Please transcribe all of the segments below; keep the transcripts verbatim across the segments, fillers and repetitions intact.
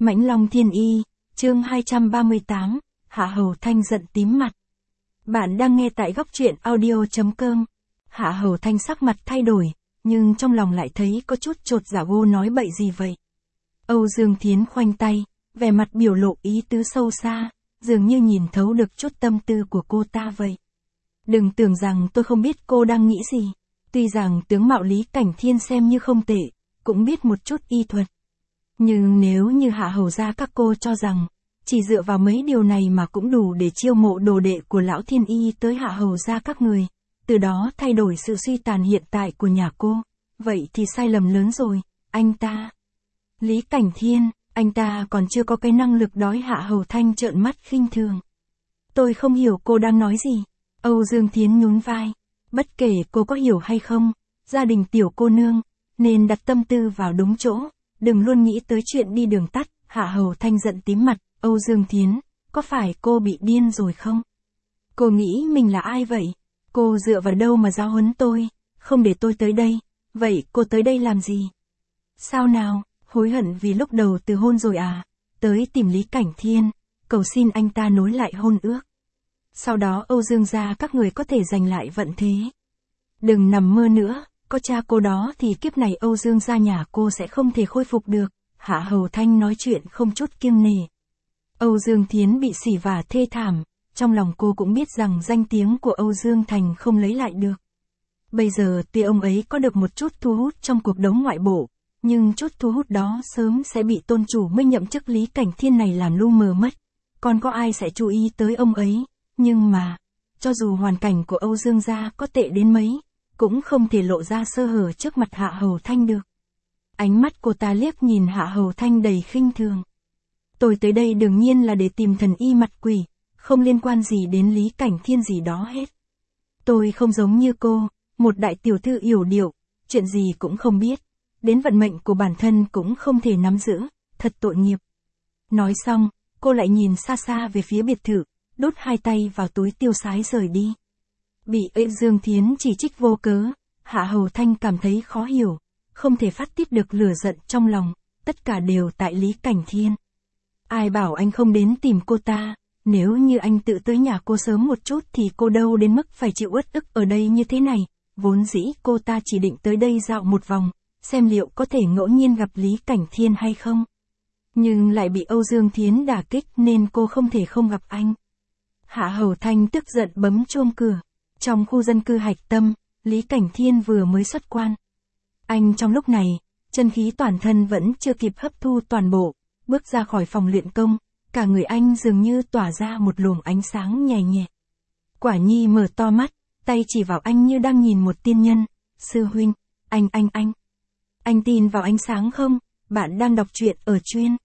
Mãnh Long Thiên Y, chương hai trăm ba mươi tám, Hạ Hầu Thanh giận tím mặt. Bạn đang nghe tại góc truyện audio.com. Hạ Hầu Thanh sắc mặt thay đổi, nhưng trong lòng lại thấy có chút chột dạ, vô nói bậy gì vậy. Âu Dương Thiến khoanh tay, vẻ mặt biểu lộ ý tứ sâu xa, dường như nhìn thấu được chút tâm tư của cô ta vậy. Đừng tưởng rằng tôi không biết cô đang nghĩ gì. Tuy rằng tướng mạo Lý Cảnh Thiên xem như không tệ, cũng biết một chút y thuật. Nhưng nếu như Hạ Hầu gia các cô cho rằng, chỉ dựa vào mấy điều này mà cũng đủ để chiêu mộ đồ đệ của lão Thiên Y tới Hạ Hầu gia các người, từ đó thay đổi sự suy tàn hiện tại của nhà cô, vậy thì sai lầm lớn rồi. Anh ta, Lý Cảnh Thiên, anh ta còn chưa có cái năng lực đói. Hạ Hầu Thanh trợn mắt khinh thường. Tôi không hiểu cô đang nói gì. Âu Dương Thiến nhún vai. Bất kể cô có hiểu hay không, gia đình tiểu cô nương, nên đặt tâm tư vào đúng chỗ, đừng luôn nghĩ tới chuyện đi đường tắt. Hạ Hầu Thanh giận tím mặt. Âu Dương Thiến, có phải cô bị điên rồi không? Cô nghĩ mình là ai vậy? Cô dựa vào đâu mà giáo huấn tôi, không để tôi tới đây, vậy cô tới đây làm gì? Sao nào, hối hận vì lúc đầu từ hôn rồi à? Tới tìm Lý Cảnh Thiên, cầu xin anh ta nối lại hôn ước. Sau đó Âu Dương gia các người có thể giành lại vận thế. Đừng nằm mơ nữa, có cha cô đó thì kiếp này Âu Dương gia nhà cô sẽ không thể khôi phục được. Hạ Hầu Thanh nói chuyện không chút kiêng nể. Âu Dương Thiến bị sỉ vả thê thảm, trong lòng cô cũng biết rằng danh tiếng của Âu Dương Thành không lấy lại được. Bây giờ tuy ông ấy có được một chút thu hút trong cuộc đấu ngoại bộ, nhưng chút thu hút đó sớm sẽ bị tôn chủ mới nhậm chức Lý Cảnh Thiên này làm lu mờ mất. Còn có ai sẽ chú ý tới ông ấy? Nhưng mà, cho dù hoàn cảnh của Âu Dương gia có tệ đến mấy, cũng không thể lộ ra sơ hở trước mặt Hạ Hầu Thanh được. Ánh mắt cô ta liếc nhìn Hạ Hầu Thanh đầy khinh thường. Tôi tới đây đương nhiên là để tìm thần y mặt quỷ, không liên quan gì đến Lý Cảnh Thiên gì đó hết. Tôi không giống như cô, một đại tiểu thư yểu điệu, chuyện gì cũng không biết, đến vận mệnh của bản thân cũng không thể nắm giữ, thật tội nghiệp. Nói xong, cô lại nhìn xa xa về phía biệt thự, đút hai tay vào túi tiêu sái rời đi. Bị Âu Dương Thiến chỉ trích vô cớ, Hạ Hầu Thanh cảm thấy khó hiểu, không thể phát tiết được lửa giận trong lòng, tất cả đều tại Lý Cảnh Thiên. Ai bảo anh không đến tìm cô ta, nếu như anh tự tới nhà cô sớm một chút thì cô đâu đến mức phải chịu uất ức ở đây như thế này. Vốn dĩ cô ta chỉ định tới đây dạo một vòng, xem liệu có thể ngẫu nhiên gặp Lý Cảnh Thiên hay không. Nhưng lại bị Âu Dương Thiến đả kích nên cô không thể không gặp anh. Hạ Hầu Thanh tức giận bấm chuông cửa. Trong khu dân cư Hạch Tâm, Lý Cảnh Thiên vừa mới xuất quan. Anh trong lúc này, chân khí toàn thân vẫn chưa kịp hấp thu toàn bộ, bước ra khỏi phòng luyện công, cả người anh dường như tỏa ra một luồng ánh sáng nhẹ nhẹ. Quả Nhi mở to mắt, tay chỉ vào anh như đang nhìn một tiên nhân. Sư huynh, anh anh anh. Anh tin vào ánh sáng không? Bạn đang đọc truyện ở chuyên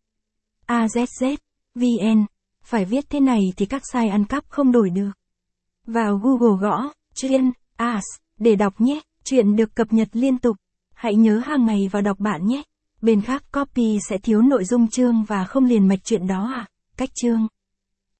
a zét zét vê en. Phải viết thế này thì các site ăn cắp không đổi được. Vào Google gõ chuyên as để đọc nhé. Chuyện được cập nhật liên tục. Hãy nhớ hàng ngày vào đọc bạn nhé. Bên khác copy sẽ thiếu nội dung chương và không liền mạch chuyện đó à? Cách chương